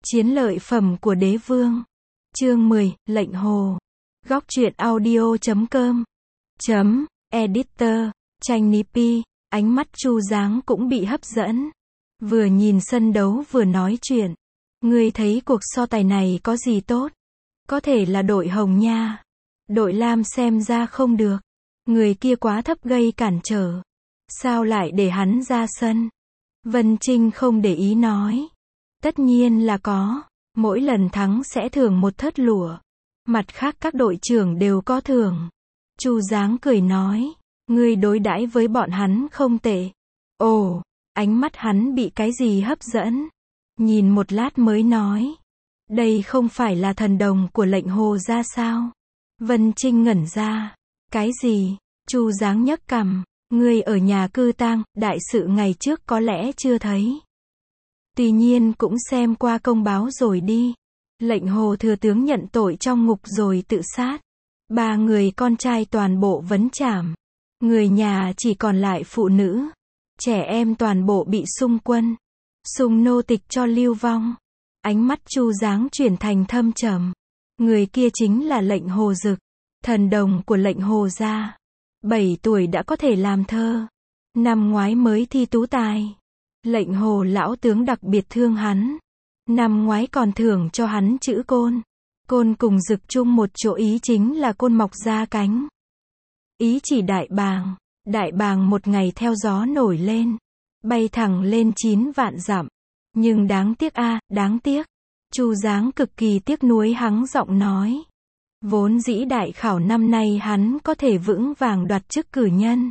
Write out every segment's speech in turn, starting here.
Chiến lợi phẩm của đế vương. Chương 10, lệnh hồ. Góc truyện audio.com. Editor. Tranh Nipi. Ánh mắt Chu Giáng cũng bị hấp dẫn. Vừa nhìn sân đấu vừa nói chuyện. Ngươi thấy cuộc so tài này có gì tốt? Có thể là đội hồng nha. Đội lam xem ra không được. Người kia quá thấp gây cản trở. Sao lại để hắn ra sân? Vân Trinh không để ý nói. Tất nhiên là có. Mỗi lần thắng sẽ thưởng một thớt lụa. Mặt khác các đội trưởng đều có thưởng. Chu Giáng cười nói. Ngươi đối đãi với bọn hắn không tệ. Ồ, ánh mắt hắn bị cái gì hấp dẫn? Nhìn một lát mới nói. Đây không phải là thần đồng của lệnh hồ ra sao? Vân Trinh ngẩn ra. Cái gì? Chu Giáng nhấc cằm. Ngươi ở nhà cư tang, đại sự ngày trước có lẽ chưa thấy. Tuy nhiên cũng xem qua công báo rồi đi. Lệnh hồ thừa tướng nhận tội trong ngục rồi tự sát. 3 người con trai toàn bộ vấn trảm. Người nhà chỉ còn lại phụ nữ. Trẻ em toàn bộ bị xung quân. Xung nô tịch cho lưu vong. Ánh mắt Chu Giáng chuyển thành thâm trầm. Người kia chính là lệnh hồ dực. Thần đồng của lệnh hồ gia. 7 tuổi đã có thể làm thơ. Năm ngoái mới thi tú tài. Lệnh hồ lão tướng đặc biệt thương hắn. Năm ngoái còn thưởng cho hắn chữ côn. Côn cùng dực chung một chỗ ý chính là côn mọc ra cánh. Ý chỉ đại bàng. Đại bàng một ngày theo gió nổi lên. Bay thẳng lên 9 vạn dặm. Nhưng đáng tiếc a, đáng tiếc. Chu Giáng cực kỳ tiếc nuối hắng giọng nói. Vốn dĩ đại khảo năm nay hắn có thể vững vàng đoạt chức cử nhân.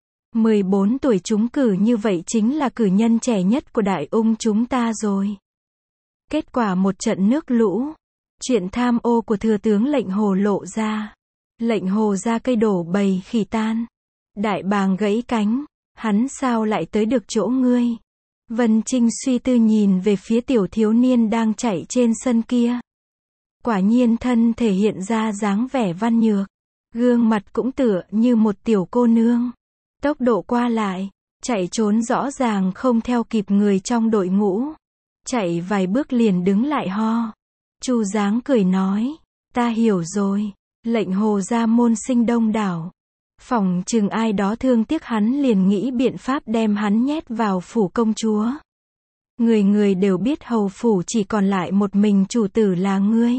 14 tuổi trúng cử như vậy chính là cử nhân trẻ nhất của đại ung chúng ta rồi. Kết quả một trận nước lũ. Chuyện tham ô của thừa tướng lệnh hồ lộ ra. Lệnh hồ ra cây đổ bầy khỉ tan. Đại bàng gãy cánh. Hắn sao lại tới được chỗ ngươi? Vân Trinh suy tư nhìn về phía tiểu thiếu niên đang chạy trên sân kia. Quả nhiên thân thể hiện ra dáng vẻ văn nhược. Gương mặt cũng tựa như một tiểu cô nương. Tốc độ qua lại, chạy trốn rõ ràng không theo kịp người trong đội ngũ. Chạy vài bước liền đứng lại ho. Chu Giáng cười nói. Ta hiểu rồi. Lệnh hồ ra môn sinh đông đảo. Phỏng chừng ai đó thương tiếc hắn liền nghĩ biện pháp đem hắn nhét vào phủ công chúa. Người người đều biết hầu phủ chỉ còn lại một mình chủ tử là ngươi.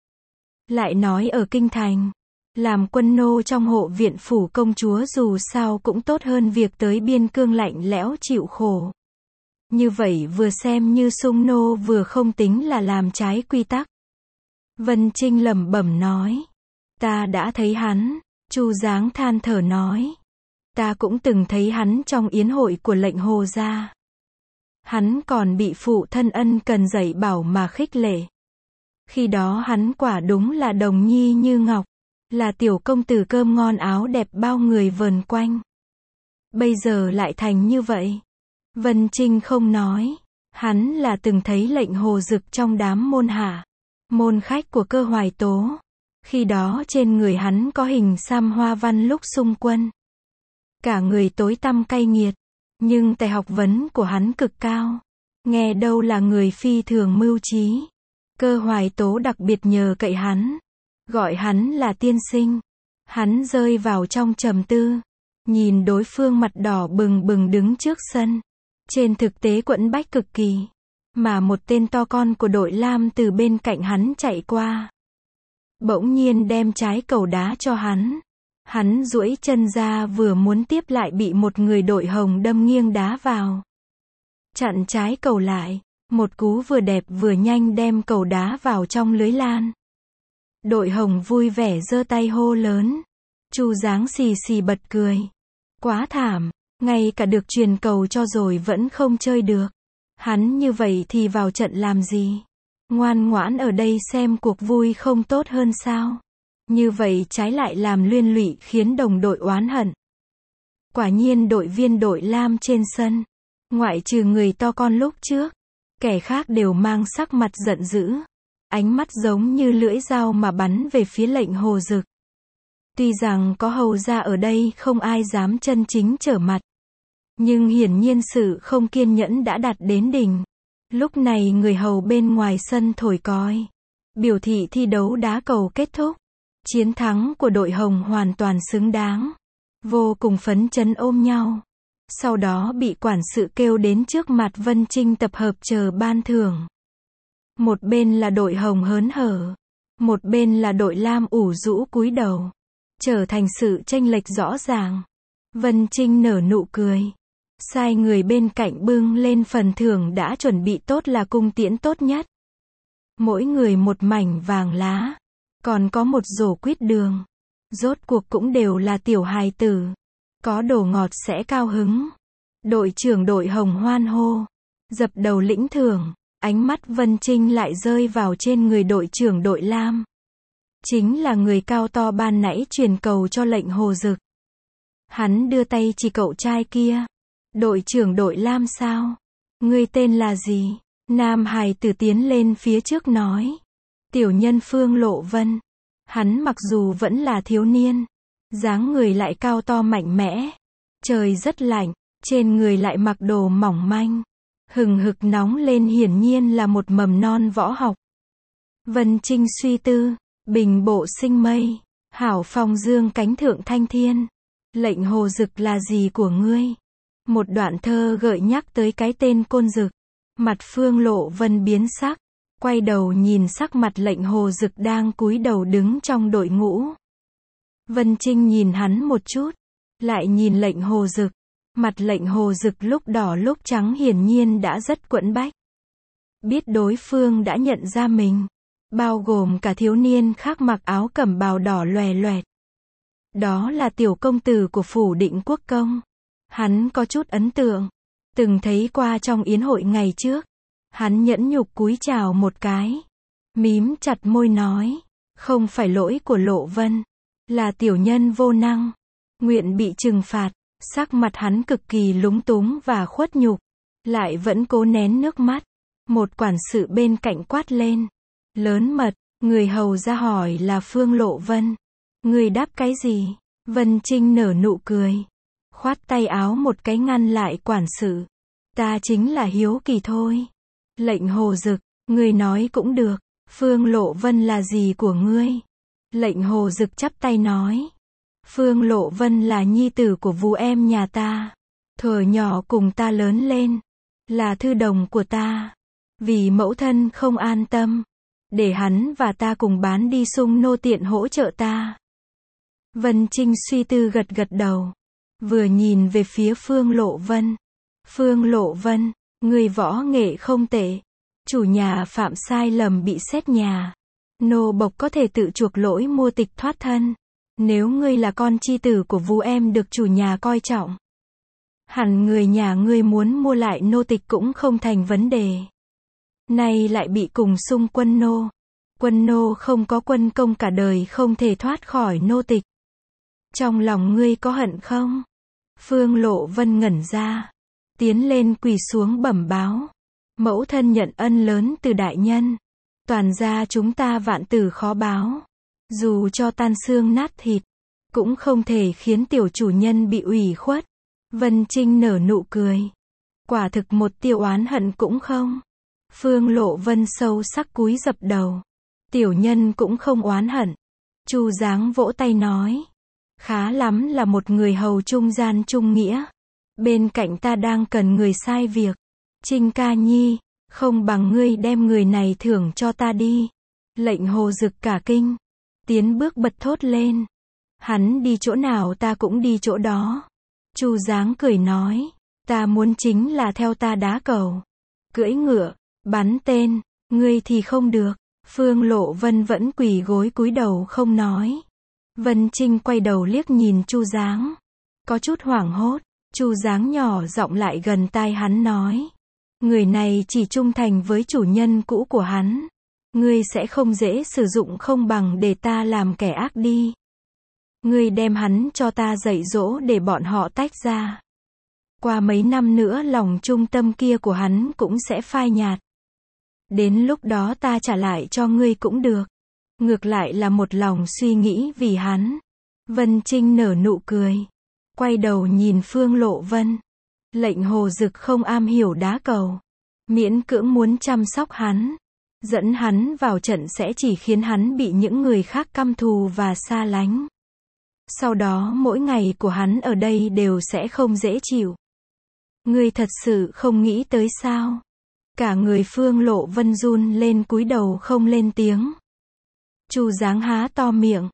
Lại nói ở kinh thành, làm quân nô trong hộ viện phủ công chúa dù sao cũng tốt hơn việc tới biên cương lạnh lẽo chịu khổ. Như vậy vừa xem như sung nô vừa không tính là làm trái quy tắc. Vân Trinh lẩm bẩm nói. Ta đã thấy hắn. Chu Giáng than thở nói. Ta cũng từng thấy hắn trong yến hội của lệnh hồ gia. Hắn còn bị phụ thân ân cần dạy bảo mà khích lệ. Khi đó hắn quả đúng là đồng nhi như ngọc. Là tiểu công tử cơm ngon áo đẹp bao người vờn quanh. Bây giờ lại thành như vậy. Vân Trinh không nói. Hắn là từng thấy lệnh hồ dực trong đám môn hạ. Môn khách của Cơ Hoài Tố. Khi đó trên người hắn có hình sam hoa văn lúc xung quân. Cả người tối tăm cay nghiệt. Nhưng tài học vấn của hắn cực cao. Nghe đâu là người phi thường mưu trí. Cơ Hoài Tố đặc biệt nhờ cậy hắn. Gọi hắn là tiên sinh. Hắn rơi vào trong trầm tư. Nhìn đối phương mặt đỏ bừng bừng đứng trước sân. Trên thực tế quẫn bách cực kỳ. Mà một tên to con của đội lam từ bên cạnh hắn chạy qua. Bỗng nhiên đem trái cầu đá cho hắn. Hắn duỗi chân ra vừa muốn tiếp lại bị một người đội hồng đâm nghiêng đá vào. Chặn trái cầu lại. Một cú vừa đẹp vừa nhanh đem cầu đá vào trong lưới lan. Đội hồng vui vẻ giơ tay hô lớn. Chu Giáng xì xì bật cười. Quá thảm. Ngay cả được truyền cầu cho rồi vẫn không chơi được. Hắn như vậy thì vào trận làm gì? Ngoan ngoãn ở đây xem cuộc vui không tốt hơn sao? Như vậy trái lại làm liên lụy khiến đồng đội oán hận. Quả nhiên đội viên đội lam trên sân. Ngoại trừ người to con lúc trước. Kẻ khác đều mang sắc mặt giận dữ. Ánh mắt giống như lưỡi dao mà bắn về phía lệnh hồ dực. Tuy rằng có hầu ra ở đây không ai dám chân chính trở mặt. Nhưng hiển nhiên sự không kiên nhẫn đã đạt đến đỉnh. Lúc này người hầu bên ngoài sân thổi còi, biểu thị thi đấu đá cầu kết thúc. Chiến thắng của đội hồng hoàn toàn xứng đáng. Vô cùng phấn chấn ôm nhau. Sau đó bị quản sự kêu đến trước mặt Vân Trinh tập hợp chờ ban thưởng. Một bên là đội hồng hớn hở, một bên là đội lam ủ rũ cúi đầu, trở thành sự chênh lệch rõ ràng. Vân Trinh nở nụ cười, sai người bên cạnh bưng lên phần thưởng đã chuẩn bị tốt là cung tiễn tốt nhất. Mỗi người một mảnh vàng lá, còn có một rổ quýt đường. Rốt cuộc cũng đều là tiểu hài tử, có đồ ngọt sẽ cao hứng. Đội trưởng đội hồng hoan hô, dập đầu lĩnh thưởng. Ánh mắt Vân Trinh lại rơi vào trên người đội trưởng đội lam. Chính là người cao to ban nãy truyền cầu cho lệnh Hồ Dực. Hắn đưa tay chỉ cậu trai kia. Đội trưởng đội lam sao? Ngươi tên là gì? Nam hài tử tiến lên phía trước nói. Tiểu nhân Phương Lộ Vân. Hắn mặc dù vẫn là thiếu niên, dáng người lại cao to mạnh mẽ. Trời rất lạnh, trên người lại mặc đồ mỏng manh. Hừng hực nóng lên, hiển nhiên là một mầm non võ học. Vân Trinh suy tư, bình bộ sinh mây, hảo phong dương cánh thượng thanh thiên. Lệnh Hồ Dực là gì của ngươi? Một đoạn thơ gợi nhắc tới cái tên Côn Dực. Mặt Phương Lộ Vân biến sắc, quay đầu nhìn sắc mặt lệnh Hồ Dực đang cúi đầu đứng trong đội ngũ. Vân Trinh nhìn hắn một chút, lại nhìn lệnh Hồ Dực. Mặt lệnh Hồ Dực lúc đỏ lúc trắng, hiển nhiên đã rất quẫn bách. Biết đối phương đã nhận ra mình, bao gồm cả thiếu niên khác mặc áo cẩm bào đỏ loè loẹt. Đó là tiểu công tử của phủ Định Quốc công. Hắn có chút ấn tượng, từng thấy qua trong yến hội ngày trước. Hắn nhẫn nhục cúi chào một cái, mím chặt môi nói, không phải lỗi của Lộ Vân, là tiểu nhân vô năng, nguyện bị trừng phạt. Sắc mặt hắn cực kỳ lúng túng và khuất nhục, lại vẫn cố nén nước mắt. Một quản sự bên cạnh quát lên, lớn mật. Người hầu ra hỏi là Phương Lộ Vân. Người đáp cái gì? Vân Trinh nở nụ cười, khoát tay áo một cái ngăn lại quản sự. Ta chính là hiếu kỳ thôi. Lệnh Hồ Dực, ngươi nói cũng được. Phương Lộ Vân là gì của ngươi? Lệnh Hồ Dực chắp tay nói, Phương Lộ Vân là nhi tử của Vú em nhà ta. Thuở nhỏ cùng ta lớn lên, là thư đồng của ta. Vì mẫu thân không an tâm, để hắn và ta cùng bán đi sung nô tiện hỗ trợ ta. Vân Trinh suy tư gật gật đầu, vừa nhìn về phía Phương Lộ Vân. Phương Lộ Vân, người võ nghệ không tệ. Chủ nhà phạm sai lầm bị xét nhà. Nô bộc có thể tự chuộc lỗi mua tịch thoát thân. Nếu ngươi là con chi tử của Vú em được chủ nhà coi trọng, hẳn người nhà ngươi muốn mua lại nô tịch cũng không thành vấn đề. Nay lại bị cùng xung quân nô. Quân nô không có quân công cả đời không thể thoát khỏi nô tịch. Trong lòng ngươi có hận không? Phương Lộ Vân ngẩn ra, tiến lên quỳ xuống bẩm báo. Mẫu thân nhận ân lớn từ đại nhân. Toàn gia chúng ta vạn tử khó báo. Dù cho tan xương nát thịt, cũng không thể khiến tiểu chủ nhân bị ủy khuất. Vân Trinh nở nụ cười. Quả thực một tia oán hận cũng không. Phương Lộ Vân sâu sắc cúi dập đầu. Tiểu nhân cũng không oán hận. Chu Giáng vỗ tay nói, khá lắm, là một người hầu trung gian trung nghĩa. Bên cạnh ta đang cần người sai việc. Trinh ca nhi, không bằng ngươi đem người này thưởng cho ta đi. Lệnh Hồ Dực cả kinh, tiến bước bật thốt lên. Hắn đi chỗ nào ta cũng đi chỗ đó. Chu Giáng cười nói, ta muốn chính là theo ta đá cầu, cưỡi ngựa, bắn tên, ngươi thì không được. Phương Lộ Vân vẫn quỳ gối cúi đầu không nói. Vân Trinh quay đầu liếc nhìn Chu Giáng, có chút hoảng hốt. Chu Giáng nhỏ giọng lại gần tai hắn nói, người này chỉ trung thành với chủ nhân cũ của hắn. Ngươi sẽ không dễ sử dụng, không bằng để ta làm kẻ ác đi. Ngươi đem hắn cho ta dạy dỗ để bọn họ tách ra. Qua mấy năm nữa lòng trung tâm kia của hắn cũng sẽ phai nhạt. Đến lúc đó ta trả lại cho ngươi cũng được. Ngược lại là một lòng suy nghĩ vì hắn. Vân Trinh nở nụ cười, quay đầu nhìn Phương Lộ Vân. Lệnh Hồ Dực không am hiểu đá cầu, miễn cưỡng muốn chăm sóc hắn, dẫn hắn vào trận sẽ chỉ khiến hắn bị những người khác căm thù và xa lánh. Sau đó mỗi ngày của hắn ở đây đều sẽ không dễ chịu. Ngươi thật sự không nghĩ tới sao? Cả người Phương Lộ Vân run lên cúi đầu không lên tiếng. Chu Giáng há to miệng.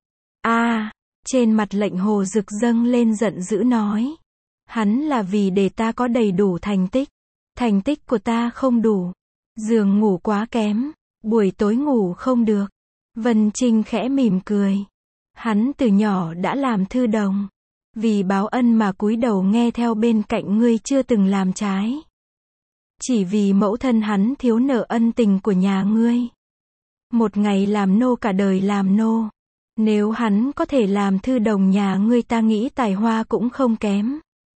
Trên mặt Lệnh Hồ Dực dâng lên giận dữ nói. Hắn là vì để ta có đầy đủ thành tích. Thành tích của ta không đủ. Giường ngủ quá kém. Buổi tối ngủ không được. Vân Trinh khẽ mỉm cười. Hắn từ nhỏ đã làm thư đồng. Vì báo ân mà cúi đầu nghe theo bên cạnh ngươi chưa từng làm trái. Chỉ vì mẫu thân hắn thiếu nợ ân tình của nhà ngươi. Một ngày làm nô cả đời làm nô. Nếu hắn có thể làm thư đồng nhà ngươi ta nghĩ tài hoa cũng không kém.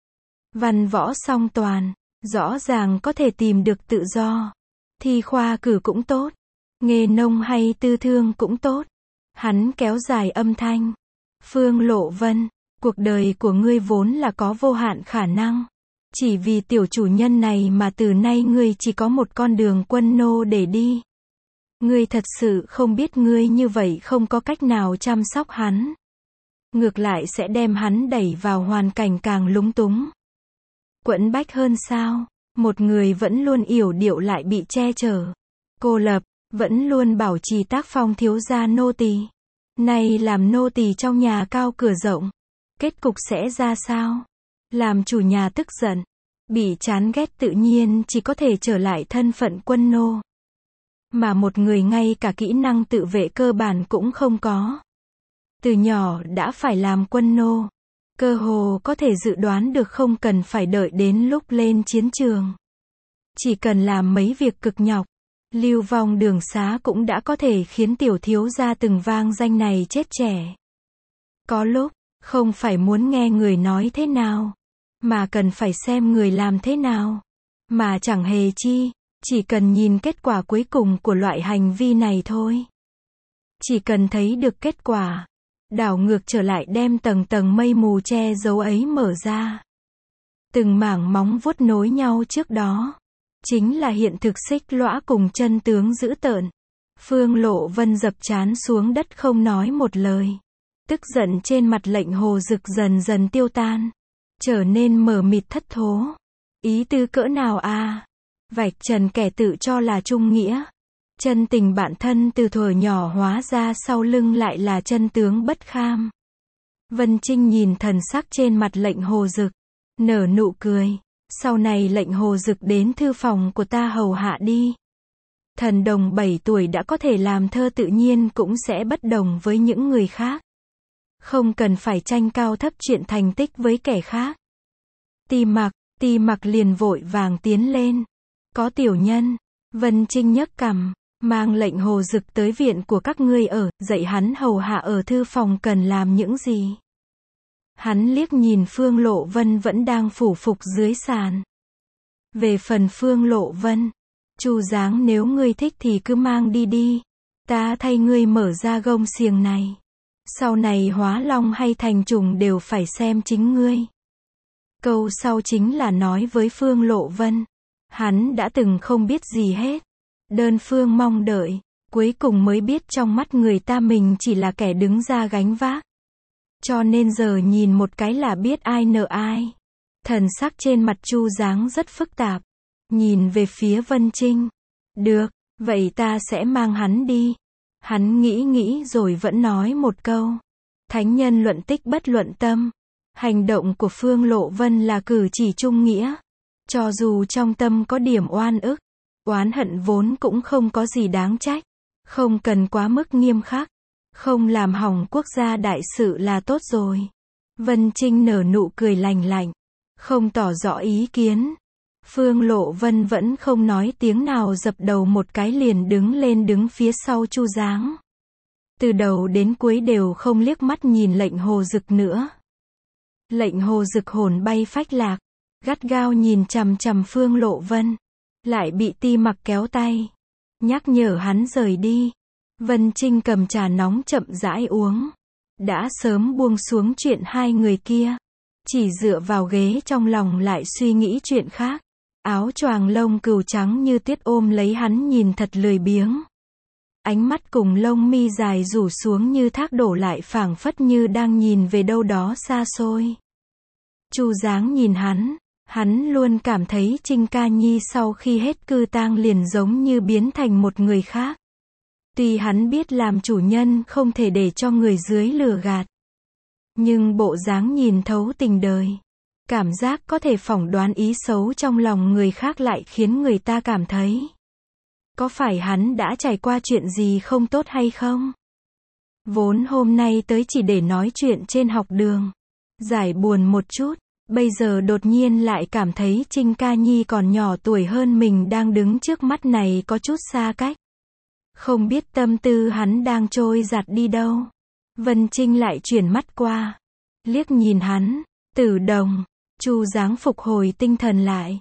Văn võ song toàn, rõ ràng có thể tìm được tự do. Thi khoa cử cũng tốt. Nghề nông hay tư thương cũng tốt. Hắn kéo dài âm thanh. Phương Lộ Vân, cuộc đời của ngươi vốn là có vô hạn khả năng. Chỉ vì tiểu chủ nhân này mà từ nay ngươi chỉ có một con đường quân nô để đi. Ngươi thật sự không biết ngươi như vậy không có cách nào chăm sóc hắn. Ngược lại sẽ đem hắn đẩy vào hoàn cảnh càng lúng túng. Quẫn bách hơn sao? Một người vẫn luôn yểu điệu lại bị che chở. Cô lập, vẫn luôn bảo trì tác phong thiếu gia nô tỳ. Nay làm nô tỳ trong nhà cao cửa rộng. Kết cục sẽ ra sao? Làm chủ nhà tức giận. Bị chán ghét tự nhiên chỉ có thể trở lại thân phận quân nô. Mà một người ngay cả kỹ năng tự vệ cơ bản cũng không có. Từ nhỏ đã phải làm quân nô. Cơ hồ có thể dự đoán được không cần phải đợi đến lúc lên chiến trường. Chỉ cần làm mấy việc cực nhọc. Lưu vong đường xá cũng đã có thể khiến tiểu thiếu gia từng vang danh này chết trẻ. Có lúc, không phải muốn nghe người nói thế nào, mà cần phải xem người làm thế nào. Mà chẳng hề chi, chỉ cần nhìn kết quả cuối cùng của loại hành vi này thôi. Chỉ cần thấy được kết quả, đảo ngược trở lại đem tầng tầng mây mù che giấu ấy mở ra. Từng mảng móng vuốt nối nhau trước đó. Chính là hiện thực xích lõa cùng chân tướng dữ tợn. Phương Lộ Vân dập trán xuống đất không nói một lời. Tức giận trên mặt Lệnh Hồ Dực dần dần tiêu tan. Trở nên mờ mịt thất thố. Ý tư cỡ nào à? Vạch trần kẻ tự cho là trung nghĩa. Chân tình bạn thân từ thuở nhỏ hóa ra sau lưng lại là chân tướng bất kham. Vân Trinh nhìn thần sắc trên mặt Lệnh Hồ Dực. Nở nụ cười. Sau này Lệnh Hồ Dực đến thư phòng của ta hầu hạ đi. Thần đồng 7 tuổi đã có thể làm thơ tự nhiên cũng sẽ bất đồng với những người khác. Không cần phải tranh cao thấp chuyện thành tích với kẻ khác. Ti mặc liền vội vàng tiến lên. Có tiểu nhân. Vân Trinh nhấc cằm. Mang Lệnh Hồ Dực tới viện của các ngươi ở, dạy hắn hầu hạ ở thư phòng cần làm những gì. Hắn liếc nhìn Phương Lộ Vân vẫn đang phủ phục dưới sàn. Về phần Phương Lộ Vân, Chu Giáng nếu ngươi thích thì cứ mang đi đi. Ta thay ngươi mở ra gông xiềng này. Sau này hóa long hay thành trùng đều phải xem chính ngươi. Câu sau chính là nói với Phương Lộ Vân. Hắn đã từng không biết gì hết. Đơn phương mong đợi, cuối cùng mới biết trong mắt người ta mình chỉ là kẻ đứng ra gánh vác. Cho nên giờ nhìn một cái là biết ai nợ ai. Thần sắc trên mặt Chu Giáng rất phức tạp. Nhìn về phía Vân Trinh. Được, vậy ta sẽ mang hắn đi. Hắn nghĩ rồi vẫn nói một câu. Thánh nhân luận tích bất luận tâm. Hành động của Phương Lộ Vân là cử chỉ trung nghĩa. Cho dù trong tâm có điểm oan ức, oán hận vốn cũng không có gì đáng trách. Không cần quá mức nghiêm khắc. Không làm hỏng quốc gia đại sự là tốt rồi. Vân Trinh nở nụ cười lành lạnh. Không tỏ rõ ý kiến. Phương Lộ Vân vẫn không nói tiếng nào dập đầu một cái liền đứng lên đứng phía sau Chu Giáng. Từ đầu đến cuối đều không liếc mắt nhìn Lệnh Hồ Dực nữa. Lệnh Hồ Dực hồn bay phách lạc. Gắt gao nhìn chằm chằm Phương Lộ Vân. Lại bị Ti Mặc kéo tay. Nhắc nhở hắn rời đi. Vân Trinh cầm trà nóng chậm rãi uống. Đã sớm buông xuống chuyện hai người kia. Chỉ dựa vào ghế trong lòng lại suy nghĩ chuyện khác. Áo choàng lông cừu trắng như tuyết ôm lấy hắn nhìn thật lười biếng. Ánh mắt cùng lông mi dài rủ xuống như thác đổ lại phảng phất như đang nhìn về đâu đó xa xôi. Chu Giáng nhìn hắn luôn cảm thấy Trinh Ca Nhi sau khi hết cư tang liền giống như biến thành một người khác. Tuy hắn biết làm chủ nhân không thể để cho người dưới lừa gạt. Nhưng bộ dáng nhìn thấu tình đời. Cảm giác có thể phỏng đoán ý xấu trong lòng người khác lại khiến người ta cảm thấy. Có phải hắn đã trải qua chuyện gì không tốt hay không? Vốn hôm nay tới chỉ để nói chuyện trên học đường. Giải buồn một chút. Bây giờ đột nhiên lại cảm thấy Trinh Ca Nhi còn nhỏ tuổi hơn mình đang đứng trước mắt này có chút xa cách. Không biết tâm tư hắn đang trôi giạt đi đâu. Vân Trinh lại chuyển mắt qua. Liếc nhìn hắn. Tử Đồng. Chu Giáng phục hồi tinh thần lại.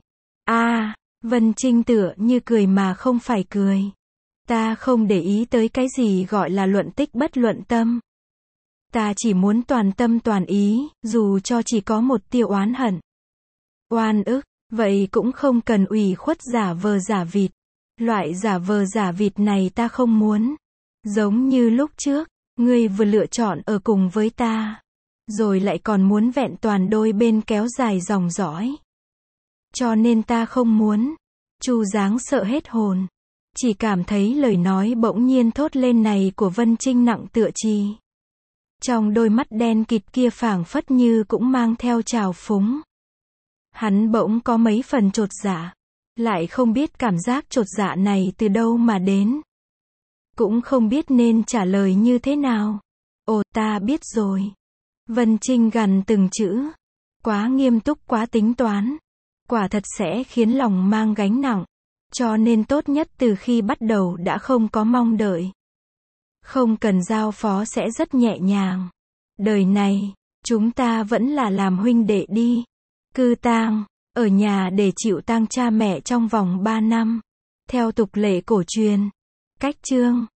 Vân Trinh tựa như cười mà không phải cười. Ta không để ý tới cái gì gọi là luận tích bất luận tâm. Ta chỉ muốn toàn tâm toàn ý, dù cho chỉ có một tia oán hận. Oan ức, vậy cũng không cần ủy khuất giả vờ giả vịt. Loại giả vờ giả vịt này ta không muốn. Giống như lúc trước, ngươi vừa lựa chọn ở cùng với ta. Rồi lại còn muốn vẹn toàn đôi bên kéo dài dòng dõi. Cho nên ta không muốn. Chu Giáng sợ hết hồn. Chỉ cảm thấy lời nói bỗng nhiên thốt lên này của Vân Trinh nặng tựa chì. Trong đôi mắt đen kịt kia phảng phất như cũng mang theo trào phúng. Hắn bỗng có mấy phần chột dạ. Lại không biết cảm giác chột dạ này từ đâu mà đến. Cũng không biết nên trả lời như thế nào. Ồ, ta biết rồi. Vân Trinh gằn từng chữ. Quá nghiêm túc, quá tính toán. Quả thật sẽ khiến lòng mang gánh nặng. Cho nên tốt nhất từ khi bắt đầu đã không có mong đợi. Không cần giao phó sẽ rất nhẹ nhàng. Đời này, chúng ta vẫn là làm huynh đệ đi. Cư tang, ở nhà để chịu tang cha mẹ trong vòng 3 năm. Theo tục lệ cổ truyền. Cách chương.